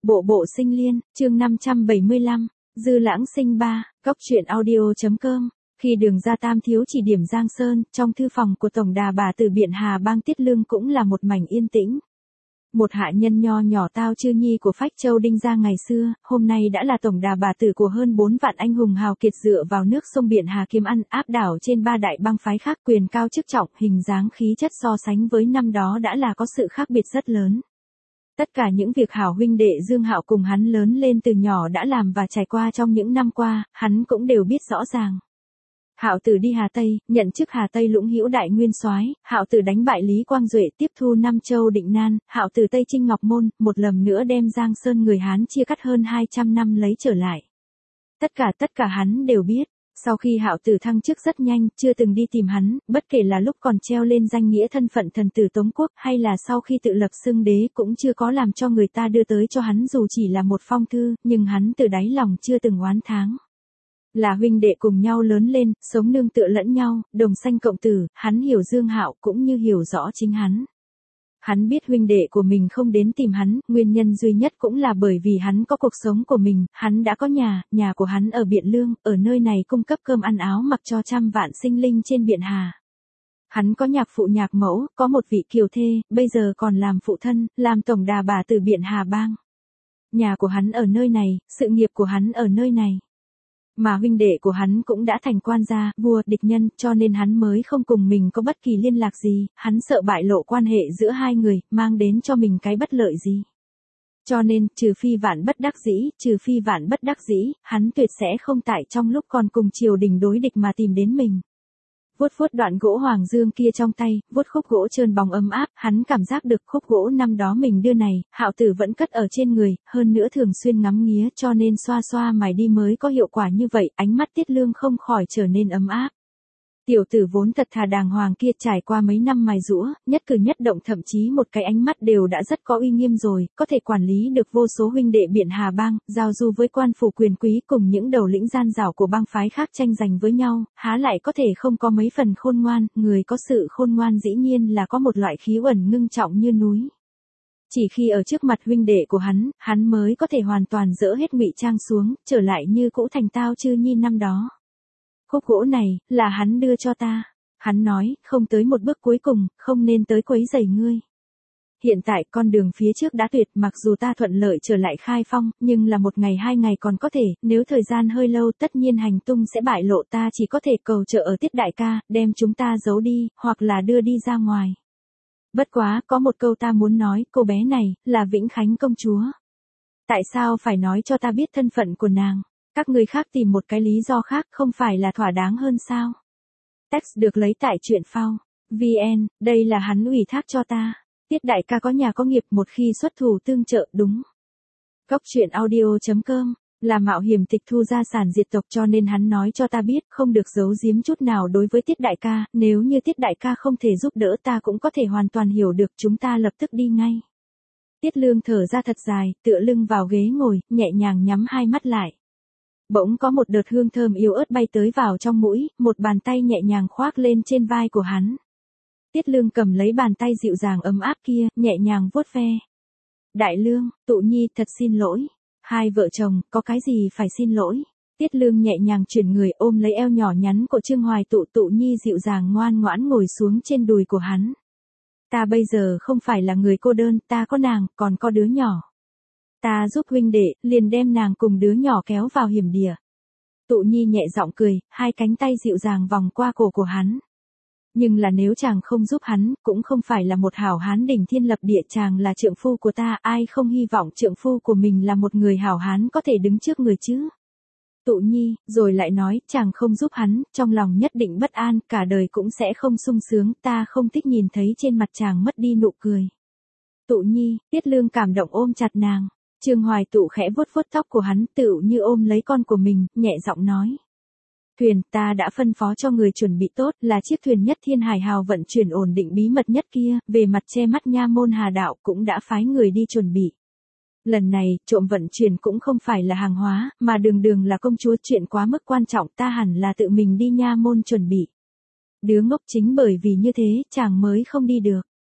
Bộ bộ sinh liên, chương 575, Dư lãng sinh 3, góc truyện audio.com. Khi đường ra Tam Thiếu chỉ điểm Giang Sơn, trong thư phòng của Tổng đà bà Từ Biện Hà Bang Tiết Lương cũng là một mảnh yên tĩnh. Một hạ nhân nho nhỏ Tao Chư Nhi của Phách Châu Đinh Giang ngày xưa, hôm nay đã là tổng đà bà tử của hơn 4 vạn anh hùng hào kiệt dựa vào nước sông Biện Hà kiếm ăn áp đảo trên 3 đại bang phái khác, quyền cao chức trọng, hình dáng khí chất so sánh với năm đó đã là có sự khác biệt rất lớn. Tất cả những việc hảo huynh đệ Dương Hạo cùng hắn lớn lên từ nhỏ đã làm và trải qua trong những năm qua, hắn cũng đều biết rõ ràng. Hạo Tử đi Hà Tây, nhận chức Hà Tây Lũng Hữu đại nguyên soái, Hạo Tử đánh bại Lý Quang Duệ, tiếp thu Nam Châu Định Nan, Hạo Tử Tây Chinh Ngọc Môn, một lần nữa đem Giang Sơn người Hán chia cắt hơn 200 năm lấy trở lại. Tất cả hắn đều biết. Sau khi Hạo Tử thăng chức rất nhanh, chưa từng đi tìm hắn, bất kể là lúc còn treo lên danh nghĩa thân phận thần tử Tống Quốc hay là sau khi tự lập xưng đế cũng chưa có làm cho người ta đưa tới cho hắn dù chỉ là một phong thư, nhưng hắn từ đáy lòng chưa từng oán tháng. Là huynh đệ cùng nhau lớn lên, sống nương tựa lẫn nhau, đồng sanh cộng tử, hắn hiểu Dương Hạo cũng như hiểu rõ chính hắn. Hắn biết huynh đệ của mình không đến tìm hắn, nguyên nhân duy nhất cũng là bởi vì hắn có cuộc sống của mình, hắn đã có nhà của hắn ở Biện Lương, ở nơi này cung cấp cơm ăn áo mặc cho trăm vạn sinh linh trên Biện Hà. Hắn có nhạc phụ nhạc mẫu, có một vị kiều thê, bây giờ còn làm phụ thân, làm tổng đà bà Từ Biện Hà Bang. Nhà của hắn ở nơi này, sự nghiệp của hắn ở nơi này. Mà huynh đệ của hắn cũng đã thành quan gia, vua, địch nhân, cho nên hắn mới không cùng mình có bất kỳ liên lạc gì, hắn sợ bại lộ quan hệ giữa hai người, mang đến cho mình cái bất lợi gì. Cho nên, trừ phi vạn bất đắc dĩ, hắn tuyệt sẽ không tại trong lúc còn cùng triều đình đối địch mà tìm đến mình. Vuốt đoạn gỗ hoàng dương kia trong tay, vuốt khúc gỗ trơn bóng ấm áp, hắn cảm giác được khúc gỗ năm đó mình đưa này, Hạo Tử vẫn cất ở trên người, hơn nữa thường xuyên ngắm nghía cho nên xoa mài đi mới có hiệu quả như vậy, ánh mắt Tiết Lương không khỏi trở nên ấm áp. Tiểu tử vốn thật thà đàng hoàng kia trải qua mấy năm mài giũa, nhất cử nhất động thậm chí một cái ánh mắt đều đã rất có uy nghiêm rồi, có thể quản lý được vô số huynh đệ Biện Hà Bang, giao du với quan phủ quyền quý cùng những đầu lĩnh gian dảo của bang phái khác tranh giành với nhau, há lại có thể không có mấy phần khôn ngoan, người có sự khôn ngoan dĩ nhiên là có một loại khí uẩn ngưng trọng như núi. Chỉ khi ở trước mặt huynh đệ của hắn mới có thể hoàn toàn dỡ hết ngụy trang xuống, trở lại như cũ thành Tao Chư Nhi năm đó. Khúc gỗ này, là hắn đưa cho ta. Hắn nói, không tới một bước cuối cùng, không nên tới quấy rầy ngươi. Hiện tại con đường phía trước đã tuyệt, mặc dù ta thuận lợi trở lại Khai Phong, nhưng là 1 ngày 2 ngày còn có thể, nếu thời gian hơi lâu tất nhiên hành tung sẽ bại lộ, ta chỉ có thể cầu trợ ở Tiết đại ca, đem chúng ta giấu đi, hoặc là đưa đi ra ngoài. Bất quá, có một câu ta muốn nói, cô bé này, là Vĩnh Khánh công chúa. Tại sao phải nói cho ta biết thân phận của nàng? Các người khác tìm một cái lý do khác không phải là thỏa đáng hơn sao? Text được lấy tại truyện phao. VN, đây là hắn ủy thác cho ta. Tiết đại ca có nhà có nghiệp, một khi xuất thủ tương trợ, đúng. Góc truyện audio.com, là mạo hiểm tịch thu gia sản diệt tộc cho nên hắn nói cho ta biết, không được giấu giếm chút nào đối với Tiết đại ca, nếu như Tiết đại ca không thể giúp đỡ ta cũng có thể hoàn toàn hiểu được, chúng ta lập tức đi ngay. Tiết Lương thở ra thật dài, tựa lưng vào ghế ngồi, nhẹ nhàng nhắm hai mắt lại. Bỗng có một đợt hương thơm yếu ớt bay tới vào trong mũi, một bàn tay nhẹ nhàng khoác lên trên vai của hắn. Tiết Lương cầm lấy bàn tay dịu dàng ấm áp kia, nhẹ nhàng vuốt ve. Đại Lương, Tụ Nhi thật xin lỗi. Hai vợ chồng, có cái gì phải xin lỗi. Tiết Lương nhẹ nhàng chuyển người ôm lấy eo nhỏ nhắn của Trương Hoài Tụ Nhi dịu dàng ngoan ngoãn ngồi xuống trên đùi của hắn. Ta bây giờ không phải là người cô đơn, ta có nàng, còn có đứa nhỏ. Ta giúp huynh đệ, liền đem nàng cùng đứa nhỏ kéo vào hiểm địa. Tụ Nhi nhẹ giọng cười, hai cánh tay dịu dàng vòng qua cổ của hắn. Nhưng là nếu chàng không giúp hắn, cũng không phải là một hảo hán đỉnh thiên lập địa, chàng là trượng phu của ta, ai không hy vọng trượng phu của mình là một người hảo hán có thể đứng trước người chứ. Tụ Nhi, rồi lại nói, chàng không giúp hắn, trong lòng nhất định bất an, cả đời cũng sẽ không sung sướng, ta không thích nhìn thấy trên mặt chàng mất đi nụ cười. Tụ Nhi, Tiết Lương cảm động ôm chặt nàng. Trương Hoài Tụ khẽ vuốt tóc của hắn, tựu như ôm lấy con của mình, nhẹ giọng nói. Thuyền, ta đã phân phó cho người chuẩn bị tốt, là chiếc thuyền Nhất Thiên Hải Hào vận chuyển ổn định bí mật nhất kia, về mặt che mắt nha môn Hà đạo cũng đã phái người đi chuẩn bị. Lần này, trộm vận chuyển cũng không phải là hàng hóa, mà đường là công chúa, chuyện quá mức quan trọng, ta hẳn là tự mình đi nha môn chuẩn bị. Đứa ngốc chính bởi vì như thế, chàng mới không đi được.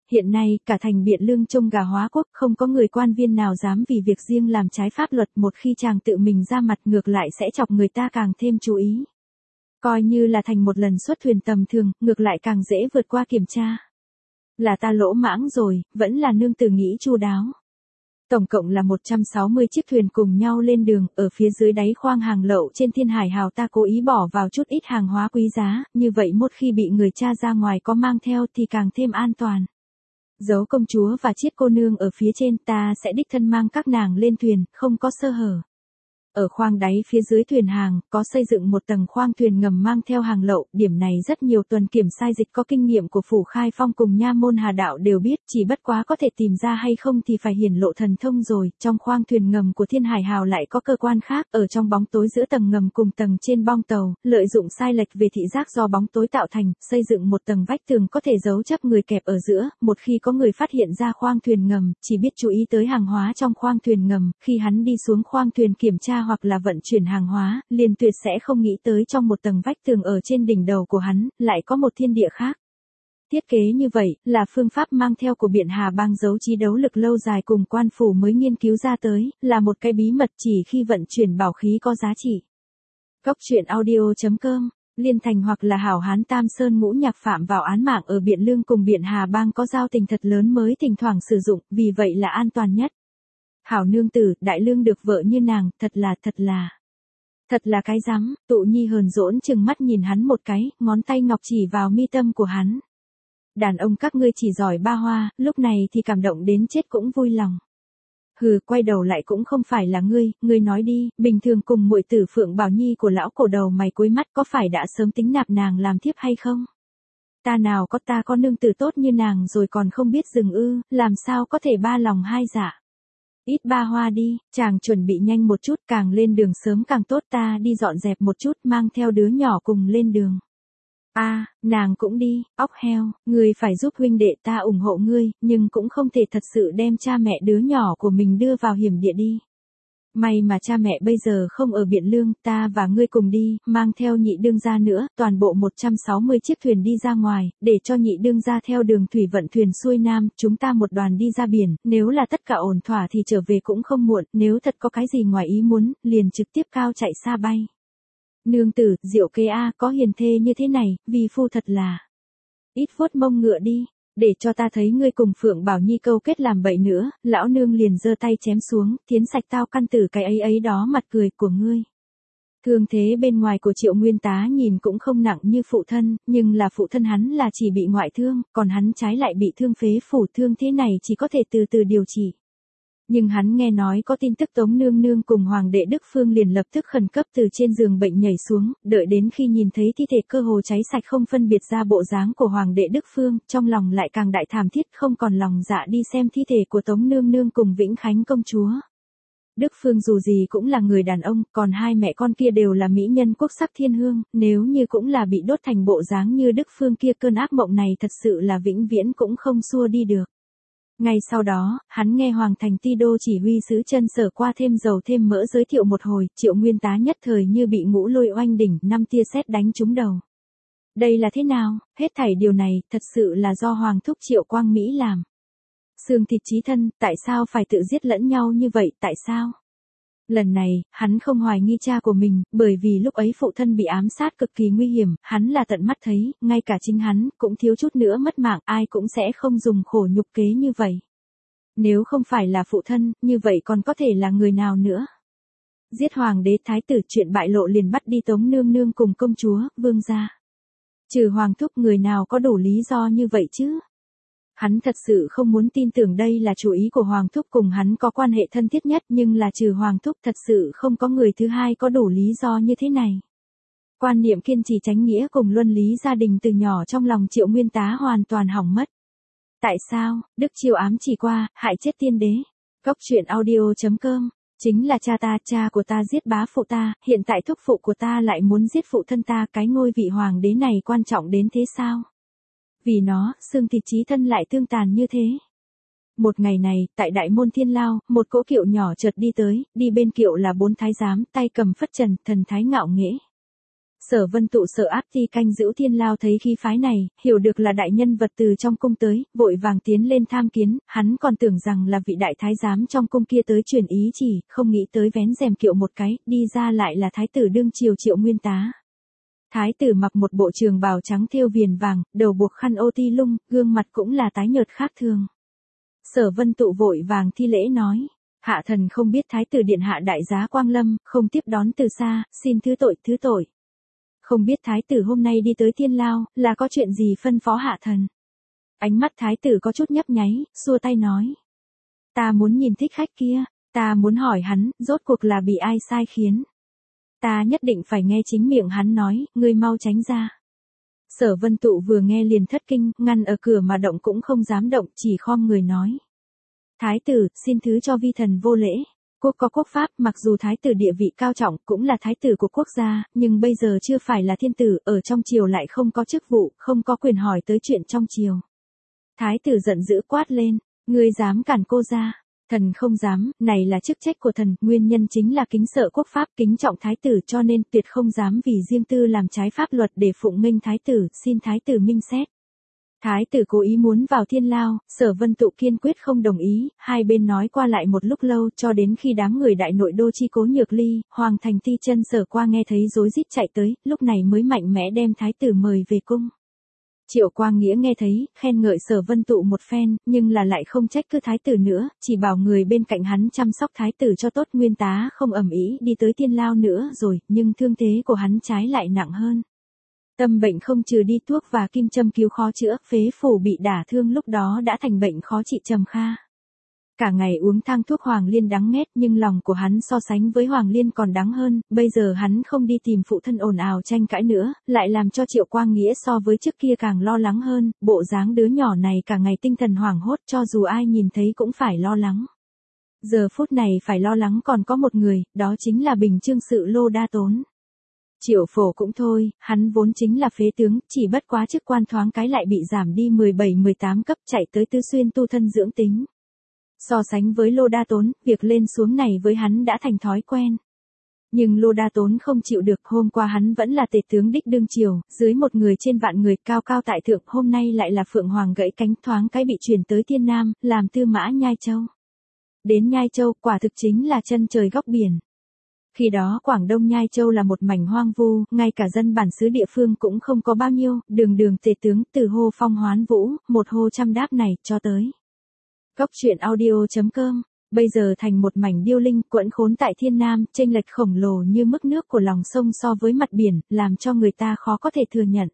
Hiện nay, cả thành Biện Lương trông gà hóa quốc, không có người quan viên nào dám vì việc riêng làm trái pháp luật, một khi chàng tự mình ra mặt ngược lại sẽ chọc người ta càng thêm chú ý. Coi như là thành một lần xuất thuyền tầm thường, ngược lại càng dễ vượt qua kiểm tra. Là ta lỗ mãng rồi, vẫn là nương tử nghĩ chu đáo. Tổng cộng là 160 chiếc thuyền cùng nhau lên đường, ở phía dưới đáy khoang hàng lậu trên Thiên Hải Hào ta cố ý bỏ vào chút ít hàng hóa quý giá, như vậy một khi bị người tra ra ngoài có mang theo thì càng thêm an toàn. Giấu công chúa và chiếc cô nương ở phía trên, ta sẽ đích thân mang các nàng lên thuyền, không có sơ hở. Ở khoang đáy phía dưới thuyền hàng, có xây dựng một tầng khoang thuyền ngầm mang theo hàng lậu, điểm này rất nhiều tuần kiểm sai dịch có kinh nghiệm của Phủ Khai Phong cùng Nha Môn Hà Đạo đều biết, chỉ bất quá có thể tìm ra hay không thì phải hiển lộ thần thông rồi. Trong khoang thuyền ngầm của Thiên Hải Hào lại có cơ quan khác, ở trong bóng tối giữa tầng ngầm cùng tầng trên bong tàu, lợi dụng sai lệch về thị giác do bóng tối tạo thành, xây dựng một tầng vách tường có thể giấu chấp người kẹp ở giữa, một khi có người phát hiện ra khoang thuyền ngầm, chỉ biết chú ý tới hàng hóa trong khoang thuyền ngầm, khi hắn đi xuống khoang thuyền kiểm tra hoặc là vận chuyển hàng hóa, liền tuyệt sẽ không nghĩ tới trong một tầng vách tường ở trên đỉnh đầu của hắn, lại có một thiên địa khác. Thiết kế như vậy, là phương pháp mang theo của Biện Hà Bang giấu trí đấu lực lâu dài cùng quan phủ mới nghiên cứu ra tới, là một cái bí mật chỉ khi vận chuyển bảo khí có giá trị. Góc truyện audio.com, Liên Thành hoặc là hảo hán Tam Sơn Ngũ Nhạc phạm vào án mạng ở Biện Lương cùng Biện Hà Bang có giao tình thật lớn mới thỉnh thoảng sử dụng, vì vậy là an toàn nhất. Hảo nương tử, đại lương được vợ như nàng, thật là cái rắm. Tụ Nhi hờn dỗi chừng mắt nhìn hắn một cái, ngón tay ngọc chỉ vào mi tâm của hắn. Đàn ông các ngươi chỉ giỏi ba hoa, lúc này thì cảm động đến chết cũng vui lòng. Hừ, quay đầu lại cũng không phải là ngươi nói đi, bình thường cùng muội tử Phượng Bảo Nhi của lão cổ đầu mày cuối mắt có phải đã sớm tính nạp nàng làm thiếp hay không? Ta có nương tử tốt như nàng rồi còn không biết dừng ư, làm sao có thể ba lòng hai dạ. Ít ba hoa đi, chàng chuẩn bị nhanh một chút, càng lên đường sớm càng tốt, ta đi dọn dẹp một chút, mang theo đứa nhỏ cùng lên đường. Nàng cũng đi, óc heo, ngươi phải giúp huynh đệ ta ủng hộ ngươi, nhưng cũng không thể thật sự đem cha mẹ đứa nhỏ của mình đưa vào hiểm địa đi. May mà cha mẹ bây giờ không ở Biện Lương, ta và ngươi cùng đi, mang theo nhị đương gia nữa, toàn bộ 160 chiếc thuyền đi ra ngoài, để cho nhị đương gia theo đường thủy vận thuyền xuôi nam, chúng ta một đoàn đi ra biển, nếu là tất cả ổn thỏa thì trở về cũng không muộn, nếu thật có cái gì ngoài ý muốn, liền trực tiếp cao chạy xa bay. Nương tử, diệu kế có hiền thê như thế này, vì phu thật là. Ít vuốt mông ngựa đi. Để cho ta thấy ngươi cùng Phượng Bảo Nhi câu kết làm bậy nữa, lão nương liền giơ tay chém xuống, thiến sạch tao căn tử cái ấy đó mặt cười của ngươi. Thương thế bên ngoài của Triệu Nguyên Tá nhìn cũng không nặng như phụ thân, nhưng là phụ thân hắn là chỉ bị ngoại thương, còn hắn trái lại bị thương phế phủ, thương thế này chỉ có thể từ từ điều trị. Nhưng hắn nghe nói có tin tức Tống Nương Nương cùng Hoàng đệ Đức Phương liền lập tức khẩn cấp từ trên giường bệnh nhảy xuống, đợi đến khi nhìn thấy thi thể cơ hồ cháy sạch không phân biệt ra bộ dáng của Hoàng đệ Đức Phương, trong lòng lại càng đại thảm thiết, không còn lòng dạ đi xem thi thể của Tống Nương Nương cùng Vĩnh Khánh công chúa. Đức Phương dù gì cũng là người đàn ông, còn hai mẹ con kia đều là mỹ nhân quốc sắc thiên hương, nếu như cũng là bị đốt thành bộ dáng như Đức Phương kia, cơn ác mộng này thật sự là vĩnh viễn cũng không xua đi được. Ngay sau đó, hắn nghe Hoàng thành ti đô chỉ huy sứ Chân Sở qua thêm dầu thêm mỡ giới thiệu một hồi, Triệu Nguyên Tá nhất thời như bị ngũ lôi oanh đỉnh, 5 tia sét đánh trúng đầu. Đây là thế nào, hết thảy điều này, thật sự là do Hoàng thúc Triệu Quang Mỹ làm. Xương thịt chí thân, tại sao phải tự giết lẫn nhau như vậy, tại sao? Lần này, hắn không hoài nghi cha của mình, bởi vì lúc ấy phụ thân bị ám sát cực kỳ nguy hiểm, hắn là tận mắt thấy, ngay cả chính hắn, cũng thiếu chút nữa mất mạng, ai cũng sẽ không dùng khổ nhục kế như vậy. Nếu không phải là phụ thân, như vậy còn có thể là người nào nữa? Giết hoàng đế thái tử, chuyện bại lộ liền bắt đi Tống Nương Nương cùng công chúa, vương gia. Trừ Hoàng thúc, người nào có đủ lý do như vậy chứ? Hắn thật sự không muốn tin tưởng đây là chủ ý của Hoàng thúc, cùng hắn có quan hệ thân thiết nhất, nhưng là trừ Hoàng thúc thật sự không có người thứ hai có đủ lý do như thế này. Quan niệm kiên trì chánh nghĩa cùng luân lý gia đình từ nhỏ trong lòng Triệu Nguyên Tá hoàn toàn hỏng mất. Tại sao, Đức Chiêu ám chỉ qua, hại chết tiên đế. Góc truyện audio.com, chính là cha của ta giết bá phụ ta, hiện tại thúc phụ của ta lại muốn giết phụ thân ta, cái ngôi vị hoàng đế này quan trọng đến thế sao? Vì nó, xương thịt chí thân lại tương tàn như thế. Một ngày này, tại Đại Môn Thiên Lao, một cỗ kiệu nhỏ chợt đi tới, đi bên kiệu là 4 thái giám, tay cầm phất trần, thần thái ngạo nghễ. Sở Vân Tụ sợ áp ti canh giữ Thiên Lao thấy khí phái này, hiểu được là đại nhân vật từ trong cung tới, vội vàng tiến lên tham kiến, hắn còn tưởng rằng là vị đại thái giám trong cung kia tới truyền ý chỉ, không nghĩ tới vén rèm kiệu một cái, đi ra lại là thái tử đương triều Triệu Nguyên Tá. Thái tử mặc một bộ trường bào trắng thêu viền vàng, đầu buộc khăn ô ti lung, gương mặt cũng là tái nhợt khác thường. Sở Vân Tụ vội vàng thi lễ nói, hạ thần không biết thái tử điện hạ đại giá quang lâm, không tiếp đón từ xa, xin thứ tội thứ tội. Không biết thái tử hôm nay đi tới Thiên Lao, là có chuyện gì phân phó hạ thần. Ánh mắt thái tử có chút nhấp nháy, xua tay nói. Ta muốn nhìn thích khách kia, ta muốn hỏi hắn, rốt cuộc là bị ai sai khiến. Ta nhất định phải nghe chính miệng hắn nói, ngươi mau tránh ra. Sở Vân Tụ vừa nghe liền thất kinh, ngăn ở cửa mà động cũng không dám động, chỉ khom người nói. Thái tử, xin thứ cho vi thần vô lễ. Quốc có quốc pháp, mặc dù thái tử địa vị cao trọng, cũng là thái tử của quốc gia, nhưng bây giờ chưa phải là thiên tử, ở trong triều lại không có chức vụ, không có quyền hỏi tới chuyện trong triều. Thái tử giận dữ quát lên, ngươi dám cản cô ra. Thần không dám, này là chức trách của thần, nguyên nhân chính là kính sợ quốc pháp, kính trọng thái tử cho nên tuyệt không dám vì riêng tư làm trái pháp luật để phụng nghênh thái tử, xin thái tử minh xét. Thái tử cố ý muốn vào Thiên Lao, Sở Vân Tụ kiên quyết không đồng ý, hai bên nói qua lại một lúc lâu cho đến khi đám người đại nội đô chi Cố Nhược Ly, Hoàng Thành Ti Chân Sở qua nghe thấy rối rít chạy tới, lúc này mới mạnh mẽ đem thái tử mời về cung. Triệu Quang Nghĩa nghe thấy, khen ngợi Sở Vân Tụ một phen, nhưng là lại không trách cứ thái tử nữa, chỉ bảo người bên cạnh hắn chăm sóc thái tử cho tốt. Nguyên Tá không ầm ĩ đi tới Thiên Lao nữa rồi, nhưng thương thế của hắn trái lại nặng hơn. Tâm bệnh không trừ đi thuốc và kim châm cứu khó chữa, phế phủ bị đả thương lúc đó đã thành bệnh khó trị trầm kha. Cả ngày uống thang thuốc Hoàng Liên đắng nghét nhưng lòng của hắn so sánh với Hoàng Liên còn đắng hơn, bây giờ hắn không đi tìm phụ thân ồn ào tranh cãi nữa, lại làm cho Triệu Quang Nghĩa so với trước kia càng lo lắng hơn, bộ dáng đứa nhỏ này cả ngày tinh thần hoảng hốt cho dù ai nhìn thấy cũng phải lo lắng. Giờ phút này phải lo lắng còn có một người, đó chính là Bình Chương sự Lô Đa Tốn. Triệu Phổ cũng thôi, hắn vốn chính là phế tướng, chỉ bất quá chức quan thoáng cái lại bị giảm đi 17-18 cấp chạy tới Tứ Xuyên tu thân dưỡng tính. So sánh với Lô Đa Tốn, việc lên xuống này với hắn đã thành thói quen. Nhưng Lô Đa Tốn không chịu được, hôm qua hắn vẫn là tể tướng đích đương triều, dưới một người trên vạn người cao cao tại thượng, hôm nay lại là Phượng Hoàng gãy cánh thoáng cái bị chuyển tới Thiên Nam, làm tư mã Nhai Châu. Đến Nhai Châu, quả thực chính là chân trời góc biển. Khi đó Quảng Đông Nhai Châu là một mảnh hoang vu, ngay cả dân bản xứ địa phương cũng không có bao nhiêu, đường tể tướng từ hô phong hoán vũ, một hô trăm đáp này, cho tới. Góc truyện audio.com, bây giờ thành một mảnh điêu linh quẫn khốn tại Thiên Nam, chênh lệch khổng lồ như mức nước của lòng sông so với mặt biển, làm cho người ta khó có thể thừa nhận.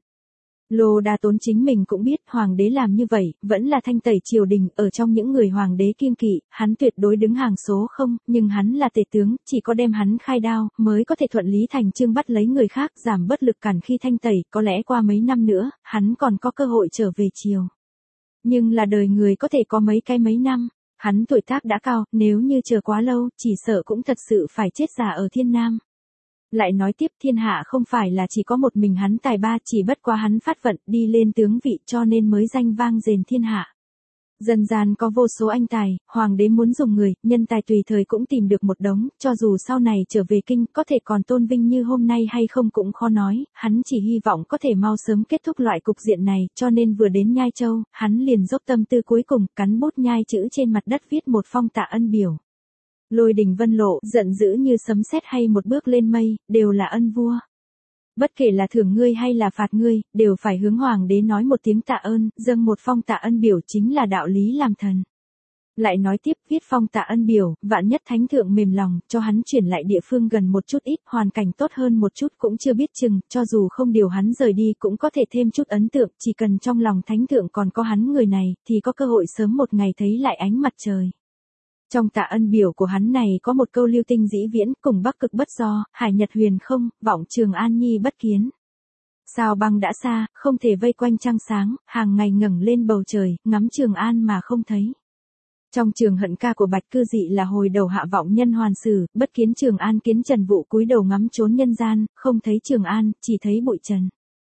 Lô Đa Tốn chính mình cũng biết hoàng đế làm như vậy, vẫn là thanh tẩy triều đình, ở trong những người hoàng đế kiêng kỵ, hắn tuyệt đối đứng hàng số 0, nhưng hắn là tể tướng, chỉ có đem hắn khai đao, mới có thể thuận lý thành chương bắt lấy người khác, giảm bớt lực cản khi thanh tẩy, có lẽ qua mấy năm nữa, hắn còn có cơ hội trở về triều. Nhưng là đời người có thể có mấy năm, hắn tuổi tác đã cao, nếu như chờ quá lâu, chỉ sợ cũng thật sự phải chết già ở Thiên Nam. Lại nói tiếp thiên hạ không phải là chỉ có một mình hắn tài ba, chỉ bất quá hắn phát vận đi lên tướng vị cho nên mới danh vang rền thiên hạ. Dần dàn có vô số anh tài, hoàng đế muốn dùng người, nhân tài tùy thời cũng tìm được một đống, cho dù sau này trở về kinh có thể còn tôn vinh như hôm nay hay không cũng khó nói, hắn chỉ hy vọng có thể mau sớm kết thúc loại cục diện này, cho nên vừa đến Nhai Châu, hắn liền dốc tâm tư cuối cùng, cắn bút nhai chữ trên mặt đất viết một phong tạ ân biểu. Lôi đình vân lộ, giận dữ như sấm sét hay một bước lên mây, đều là ân vua. Bất kể là thưởng ngươi hay là phạt ngươi, đều phải hướng hoàng đế nói một tiếng tạ ơn, dâng một phong tạ ân biểu chính là đạo lý làm thần. Lại nói tiếp, viết phong tạ ân biểu, vạn nhất thánh thượng mềm lòng, cho hắn chuyển lại địa phương gần một chút ít, hoàn cảnh tốt hơn một chút cũng chưa biết chừng, cho dù không điều hắn rời đi cũng có thể thêm chút ấn tượng, chỉ cần trong lòng thánh thượng còn có hắn người này, thì có cơ hội sớm một ngày thấy lại ánh mặt trời. Trong tạ ân biểu của hắn này có một câu lưu tinh dĩ viễn, cùng bắc cực bất do, hải nhật huyền không, vọng Trường An nhi bất kiến. Sao băng đã xa, không thể vây quanh trăng sáng, hàng ngày ngẩng lên bầu trời, ngắm Trường An mà không thấy. Trong trường hận ca của Bạch Cư Dị là hồi đầu hạ vọng nhân hoàn sử, bất kiến Trường An kiến Trần Vũ cúi đầu ngắm trốn nhân gian, không thấy Trường An, chỉ thấy bụi trần.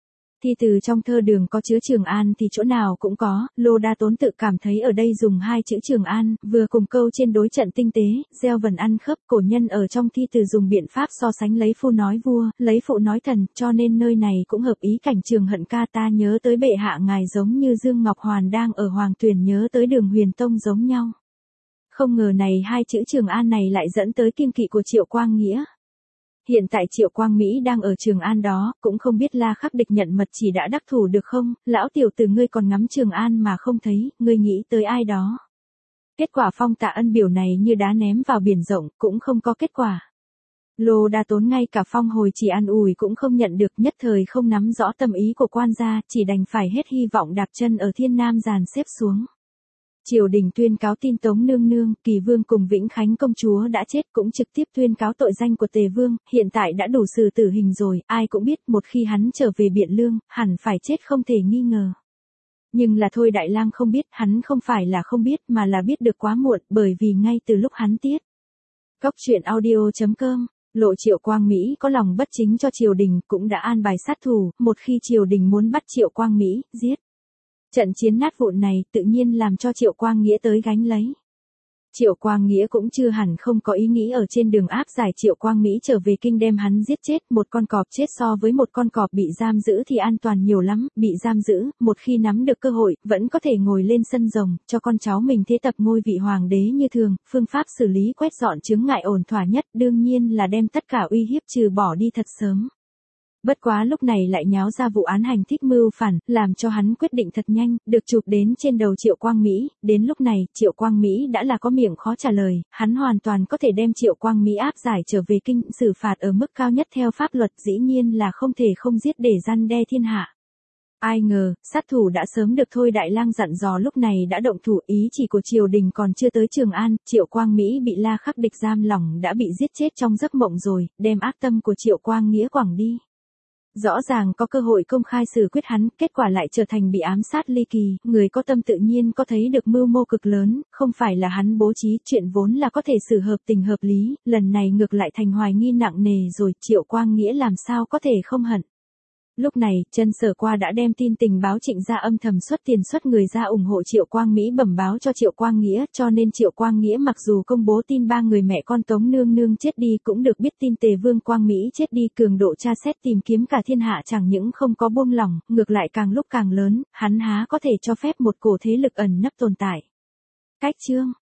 Thi từ trong thơ đường có chứa Trường An thì chỗ nào cũng có, Lô Đa Tốn tự cảm thấy ở đây dùng hai chữ Trường An, vừa cùng câu trên đối trận tinh tế, gieo vần ăn khớp, cổ nhân ở trong thi từ dùng biện pháp so sánh lấy phu nói vua, lấy phụ nói thần, cho nên nơi này cũng hợp ý cảnh Trường Hận ca ta nhớ tới bệ hạ ngài giống như Dương Ngọc Hoàn đang ở Hoàng Tuyền nhớ tới Đường Huyền Tông giống nhau. Không ngờ này hai chữ Trường An này lại dẫn tới kiêng kỵ của Triệu Quang Nghĩa. Hiện tại Triệu Quang Mỹ đang ở Trường An đó, cũng không biết La Khắc Địch nhận mật chỉ đã đắc thủ được không, lão tiểu tử ngươi còn ngắm Trường An mà không thấy, ngươi nghĩ tới ai đó. Kết quả Phong Tạ Ân biểu này như đá ném vào biển rộng, cũng không có kết quả. Lô Đa Tốn ngay cả Phong hồi chỉ an ủi cũng không nhận được, nhất thời không nắm rõ tâm ý của quan gia, chỉ đành phải hết hy vọng đạp chân ở Thiên Nam dàn xếp xuống. Triều đình tuyên cáo tin Tống nương nương, Kỳ Vương cùng Vĩnh Khánh công chúa đã chết, cũng trực tiếp tuyên cáo tội danh của Tề Vương, hiện tại đã đủ xử tử hình rồi, ai cũng biết một khi hắn trở về Biện Lương, hẳn phải chết không thể nghi ngờ. Nhưng là thôi Đại Lang không biết, hắn không phải là không biết mà là biết được quá muộn, bởi vì ngay từ lúc hắn tiết. Cóc truyện audio.com, lộ Triệu Quang Mỹ có lòng bất chính cho triều đình, cũng đã an bài sát thủ, một khi triều đình muốn bắt Triệu Quang Mỹ, giết. Trận chiến nát vụn này tự nhiên làm cho Triệu Quang Nghĩa tới gánh lấy. Triệu Quang Nghĩa cũng chưa hẳn không có ý nghĩ ở trên đường áp giải Triệu Quang Mỹ trở về kinh đem hắn giết chết, một con cọp chết so với một con cọp bị giam giữ thì an toàn nhiều lắm, bị giam giữ, một khi nắm được cơ hội, vẫn có thể ngồi lên sân rồng, cho con cháu mình thế tập ngôi vị hoàng đế như thường, phương pháp xử lý quét dọn chướng ngại ổn thỏa nhất đương nhiên là đem tất cả uy hiếp trừ bỏ đi thật sớm. Bất quá lúc này lại nháo ra vụ án hành thích mưu phản, làm cho hắn quyết định thật nhanh, được chụp đến trên đầu Triệu Quang Mỹ, đến lúc này, Triệu Quang Mỹ đã là có miệng khó trả lời, hắn hoàn toàn có thể đem Triệu Quang Mỹ áp giải trở về kinh, xử phạt ở mức cao nhất theo pháp luật, dĩ nhiên là không thể không giết để răn đe thiên hạ. Ai ngờ, sát thủ đã sớm được thôi Đại Lang dặn dò lúc này đã động thủ, ý chỉ của triều đình còn chưa tới Trường An, Triệu Quang Mỹ bị La Khắc Địch giam lỏng đã bị giết chết trong giấc mộng rồi, đem ác tâm của Triệu Quang Nghĩa quẳng đi. Rõ ràng có cơ hội công khai xử quyết hắn, kết quả lại trở thành bị ám sát ly kỳ, người có tâm tự nhiên có thấy được mưu mô cực lớn, không phải là hắn bố trí, chuyện vốn là có thể xử hợp tình hợp lý, lần này ngược lại thành hoài nghi nặng nề rồi, Triệu Quang Nghĩa làm sao có thể không hận. Lúc này, Trân Sở Qua đã đem tin tình báo Trịnh gia âm thầm xuất tiền xuất người ra ủng hộ Triệu Quang Mỹ bẩm báo cho Triệu Quang Nghĩa, cho nên Triệu Quang Nghĩa mặc dù công bố tin ba người mẹ con Tống nương nương chết đi cũng được biết tin Tề Vương Quang Mỹ chết đi, cường độ tra xét tìm kiếm cả thiên hạ chẳng những không có buông lỏng, ngược lại càng lúc càng lớn, hắn há có thể cho phép một cổ thế lực ẩn nấp tồn tại. Cách chương